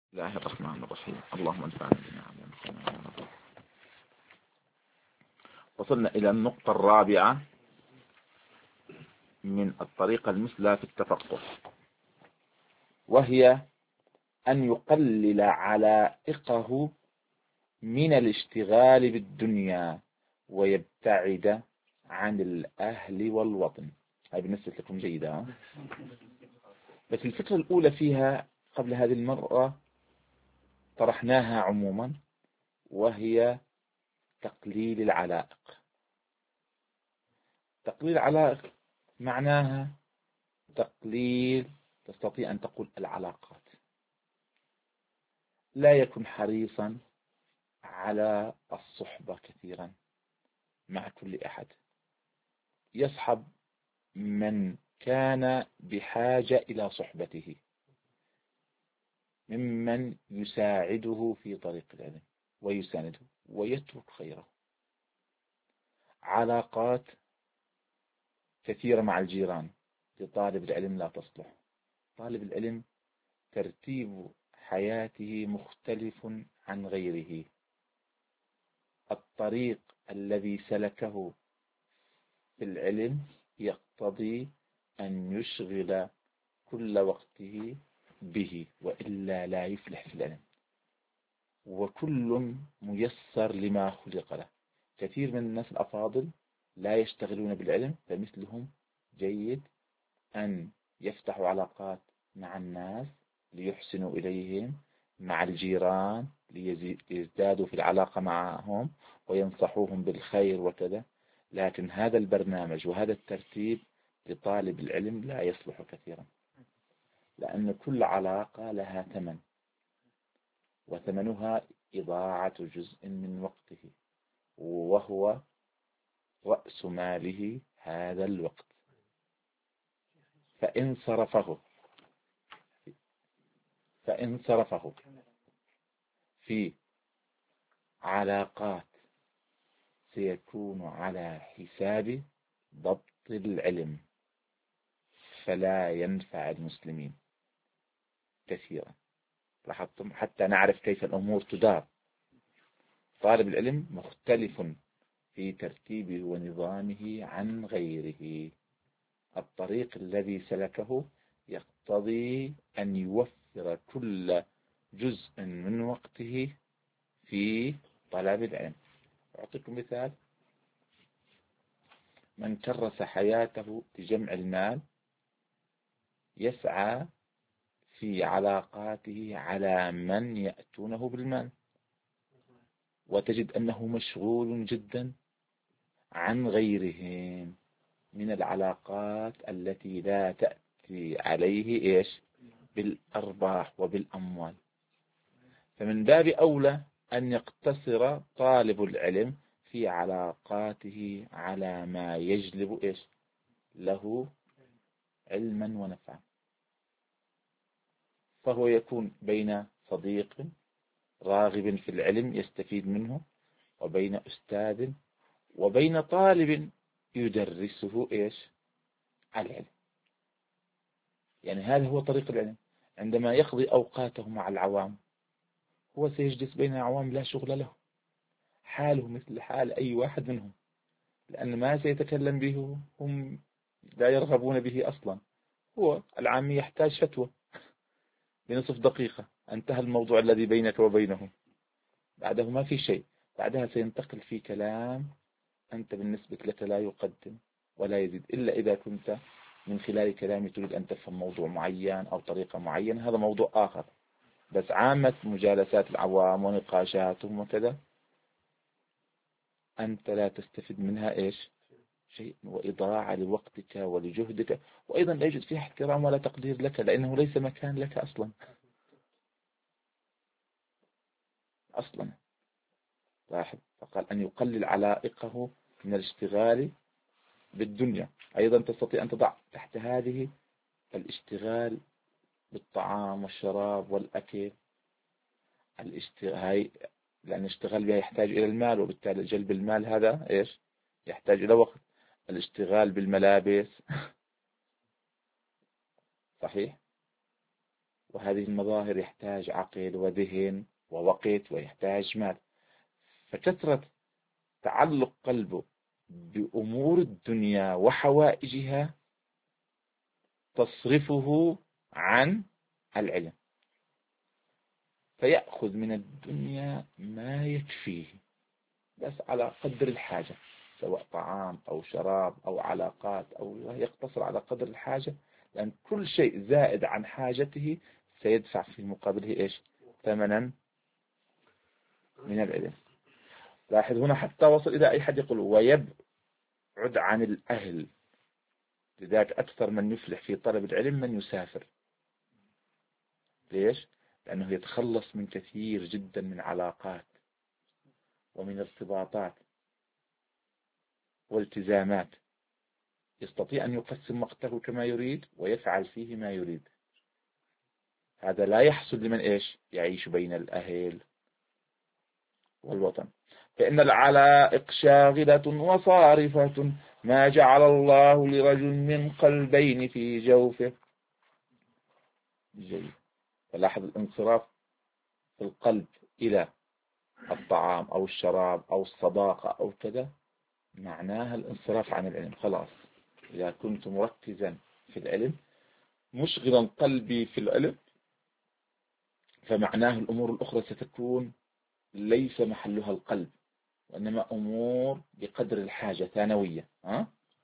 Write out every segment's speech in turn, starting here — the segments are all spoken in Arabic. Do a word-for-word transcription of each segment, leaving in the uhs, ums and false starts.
بسم الله الرحمن الرحيم. اللهم انفعنا بما علمتنا يا رب. وصلنا إلى النقطة الرابعة من الطريقة المثلى في التفقه، وهي أن يقلل علائقه من الاشتغال بالدنيا ويبتعد عن الأهل والوطن. هاي بالنسبة لكم جيدة، بس الفكرة الأولى فيها قبل هذه المرة طرحناها عموما، وهي تقليل العلائق. تقليل العلائق معناها تقليل، تستطيع أن تقول العلاقات. لا يكن حريصا على الصحبة كثيرا مع كل أحد، يصحب من كان بحاجة إلى صحبته ممن يساعده في طريق العلم ويسانده، ويترك خيره. علاقات كثيرة مع الجيران لطالب العلم لا تصلح. طالب العلم ترتيب حياته مختلف عن غيره. الطريق الذي سلكه في العلم يقتضي أن يشغل كل وقته به، وإلا لا يفلح في العلم. وكل ميسر لما خلق له. كثير من الناس الأفاضل لا يشتغلون بالعلم، فمثلهم جيد أن يفتحوا علاقات مع الناس ليحسنوا إليهم، مع الجيران ليزدادوا في العلاقة معهم وينصحوهم بالخير وكذا. لكن هذا البرنامج وهذا الترتيب لطالب العلم لا يصلح كثيرا، لأن كل علاقة لها ثمن، وثمنها إضاعة جزء من وقته، وهو رأس ماله هذا الوقت. فإن صرفه فإن صرفه في علاقات سيكون على حساب ضبط العلم، فلا ينفع المسلمين كثيرا. لاحظتم؟ حتى نعرف كيف الأمور تدار. طالب العلم مختلف في ترتيبه ونظامه عن غيره. الطريق الذي سلكه يقتضي أن يوفر كل جزء من وقته في طلب العلم. أعطيكم مثال: من كرس حياته لجمع المال يسعى في علاقاته على من يأتونه بالمال، وتجد أنه مشغول جدا عن غيرهم من العلاقات التي لا تأتي عليه إيش بالأرباح وبالأموال. فمن باب أولى أن يقتصر طالب العلم في علاقاته على ما يجلب إيش له علما ونفعا. فهو يكون بين صديق راغب في العلم يستفيد منه، وبين أستاذ، وبين طالب يدرسه إيش العلم. يعني هذا هو طريق العلم. عندما يقضي أوقاته مع العوام هو سيجلس بين عوام لا شغل له، حاله مثل حال أي واحد منهم، لأن ما سيتكلم به هم لا يرغبون به أصلا. هو العامي يحتاج فتوى بنصف دقيقة، انتهى الموضوع الذي بينك وبينه. بعده ما في شيء، بعدها سينتقل في كلام أنت بالنسبة لك لا يقدم ولا يزيد، إلا إذا كنت من خلال كلامي تريد أن تفهم موضوع معين أو طريقة معينة، هذا موضوع آخر. بس عامة مجالسات العوام ونقاشاتهم وكذا أنت لا تستفيد منها إيش شيء، وإضاعة لوقتك ولجهدك، وأيضا لا يوجد فيها احترام ولا تقدير لك، لأنه ليس مكان لك أصلا أصلا. لاحظ، فقال أن يقلل علائقه من الاشتغال بالدنيا. أيضا تستطيع أن تضع تحت هذه الاشتغال بالطعام والشراب والأكل. الاشتغال لأن الاشتغال بها يحتاج إلى المال، وبالتالي جلب المال هذا إيش يحتاج إلى وقت. الاشتغال بالملابس صحيح، وهذه المظاهر يحتاج عقل وذهن ووقت ويحتاج مال. فكثرة تعلق قلبه بأمور الدنيا وحوائجها تصرفه عن العلم، فيأخذ من الدنيا ما يكفيه بس على قدر الحاجة، سواء طعام أو شراب أو علاقات، أو يقتصر على قدر الحاجة، لأن كل شيء زائد عن حاجته سيدفع في مقابله إيش؟ ثمنا من العلم. لاحظ هنا حتى وصل إلى أي حد يقول ويبعد عن الأهل. لذلك أكثر من يفلح في طلب العلم من يسافر. ليش؟ لأنه يتخلص من كثير جدا من علاقات ومن ارتباطات والتزامات، يستطيع أن يقسم وقته كما يريد ويفعل فيه ما يريد. هذا لا يحصل لمن إيش؟ يعيش بين الأهل والوطن. فإن العلائق شاغلة وصارفة، ما جعل الله لرجل من قلبين في جوفه. جيد. فلاحظ الانصراف في القلب إلى الطعام أو الشراب أو الصداقة أو كذا، معناها الانصراف عن العلم. خلاص، إذا كنت مركزا في العلم مشغلا قلبي في العلم، فمعناه الأمور الأخرى ستكون ليس محلها القلب، وإنما أمور بقدر الحاجة ثانوية. ها؟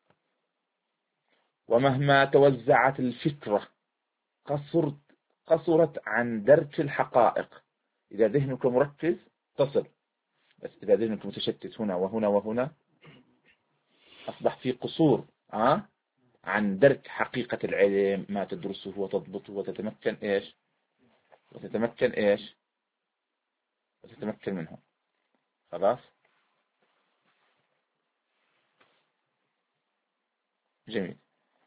ومهما توزعت الفكرة قصرت قصرت عن درك الحقائق. إذا ذهنك مركز تصل، بس إذا ذهنك متشتت هنا وهنا وهنا أصبح في قصور ها عن درك حقيقة العلم، ما تدرسه وتضبطه وتتمكن إيش وتتمكن إيش وتتمكن منه. خلاص، جميل.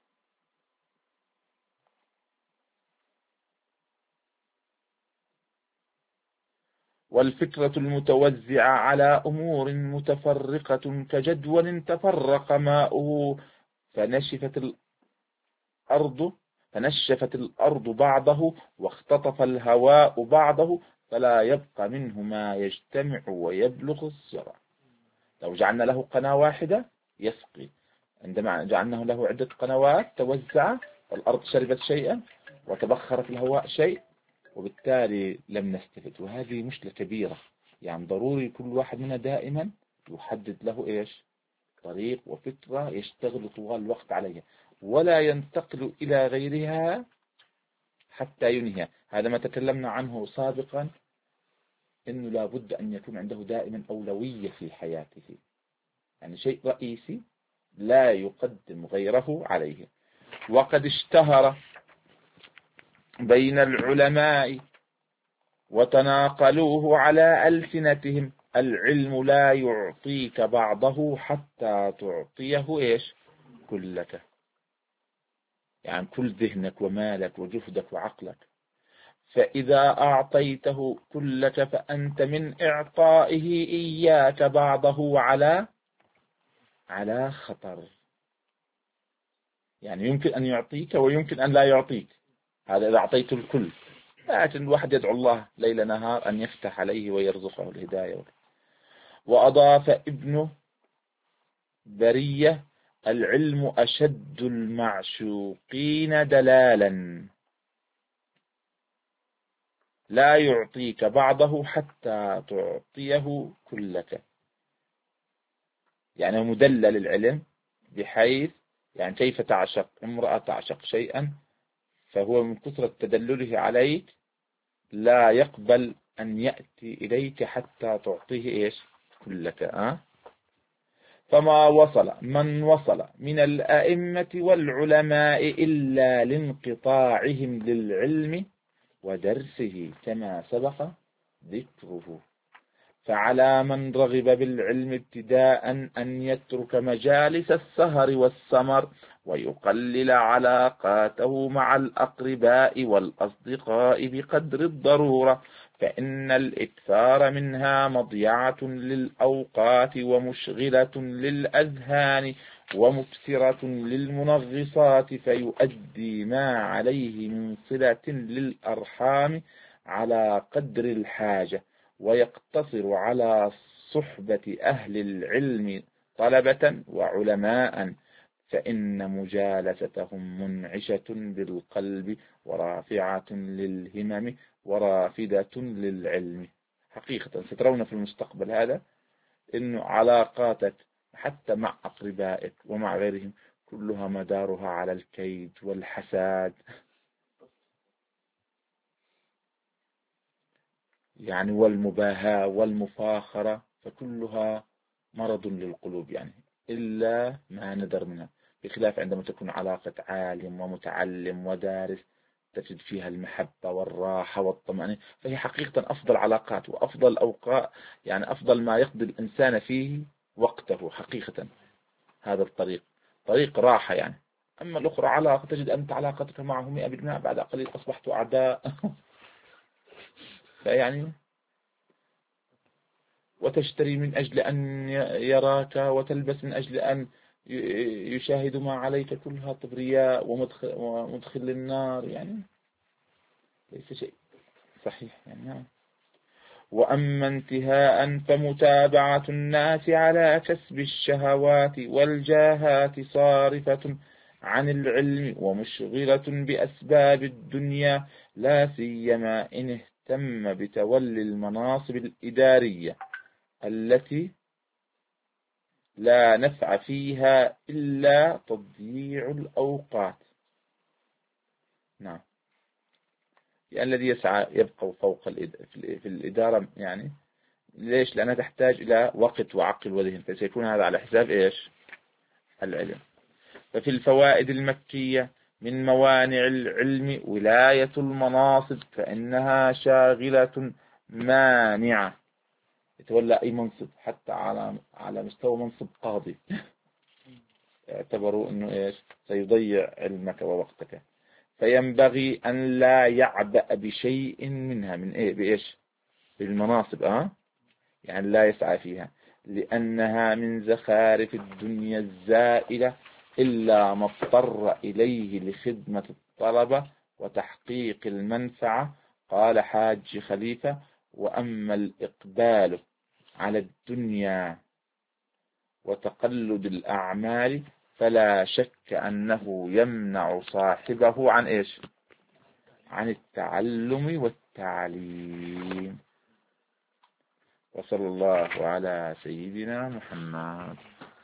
والفكرة المتوزعة على أمور متفرقة كجدول تفرق ماؤه فنشفت الأرض فنشفت الأرض بعضه واختطف الهواء بعضه، فلا يبقى منه ما يجتمع ويبلغ الزرع. لو جعلنا له قناة واحدة يسقي، عندما جعلنا له عدة قنوات توزع، الأرض شربت شيئا وتبخر في الهواء شيء، وبالتالي لم نستفد. وهذه مشكلة كبيرة. يعني ضروري كل واحد منا دائما يحدد له إيش طريق وفكرة يشتغل طوال الوقت عليها، ولا ينتقل إلى غيرها حتى ينهي. هذا ما تكلمنا عنه سابقا، إنه لابد أن يكون عنده دائما أولوية في حياته، يعني شيء رئيسي لا يقدم غيره عليه. وقد اشتهر بين العلماء وتناقلوه على ألسنتهم: العلم لا يعطيك بعضه حتى تعطيه إيش كلك. يعني كل ذهنك ومالك وجهدك وعقلك، فإذا أعطيته كلك فأنت من إعطائه إياك بعضه على على خطر. يعني يمكن أن يعطيك ويمكن أن لا يعطيك، هذا إذا أعطيت الكل. لكن الواحد يدعو الله ليل نهار أن يفتح عليه ويرزقه الهداية. وأضاف ابن برية: العلم أشد المعشوقين دلالا، لا يعطيك بعضه حتى تعطيه كلك. يعني مدلل العلم بحيث يعني كيف تعشق امرأة تعشق شيئا، فهو من كثرة تدلله عليك لا يقبل أن يأتي إليك حتى تعطيه إيش كلك. أه؟ فما وصل من وصل من الأئمة والعلماء إلا لانقطاعهم للعلم ودرسه كما سبق ذكره. فعلى من رغب بالعلم ابتداء أن يترك مجالس السهر والسمر ويقلل علاقاته مع الأقرباء والأصدقاء بقدر الضرورة، فإن الإكثار منها مضيعة للأوقات ومشغلة للأذهان ومكسرة للمنغصات، فيؤدي ما عليه من صلة للأرحام على قدر الحاجة، ويقتصر على صحبة أهل العلم طلبة وعلماء، فإن مجالستهم منعشة بالقلب ورافعة للهمم ورافدة للعلم. حقيقة سترون في المستقبل هذا إنه علاقاتك حتى مع أقربائك ومع غيرهم كلها مدارها على الكيد والحساد، يعني والمباهاة والمفاخرة، فكلها مرض للقلوب يعني، إلا ما ندر منها. بخلاف عندما تكون علاقة عالم ومتعلم ودارس تجد فيها المحبة والراحة والطمأنينة، فهي حقيقة أفضل علاقات وأفضل أوقات، يعني أفضل ما يقضي الإنسان فيه وقته حقيقة. هذا الطريق طريق راحة يعني. أما الأخرى علاقة تجد أنت علاقتك معه مئة بالمئة، بعد قليل أصبحت أعداء فيعني وتشتري من أجل أن يراك، وتلبس من أجل أن يشاهد ما عليك، كلها كبرياء ومدخل, ومدخل للنار يعني، ليس شيء صحيح يعني. وأما انتهاء فمتابعة الناس على كسب الشهوات والجاهات صارفة عن العلم ومشغلة بأسباب الدنيا، لا سيما إن اهتم بتولي المناصب الإدارية التي لا نفع فيها إلا تضييع الأوقات. نعم، يعني الذي يسعى يبقى فوق في الإدارة يعني، ليش؟ لأنها تحتاج إلى وقت وعقل وذهن، فسيكون هذا على حساب إيش؟ العلم. ففي الفوائد المكية من موانع العلم ولاية المناصب، فإنها شاغلة مانعة. يتولى أي منصب حتى على على مستوى منصب قاضي اعتبروا أنه إيش؟ سيضيع علمك ووقتك، فينبغي أن لا يعبأ بشيء منها، من إيه؟ بإيش؟ بالمناصب، أه يعني لا يسعى فيها، لأنها من زخارف الدنيا الزائلة، إلا ما اضطر إليه لخدمة الطلبة وتحقيق المنفعة. قال حاج خليفة: وأما الإقبال على الدنيا وتقلد الأعمال فلا شك أنه يمنع صاحبه عن إيش؟ عن التعلم والتعليم. وصلى الله على سيدنا محمد.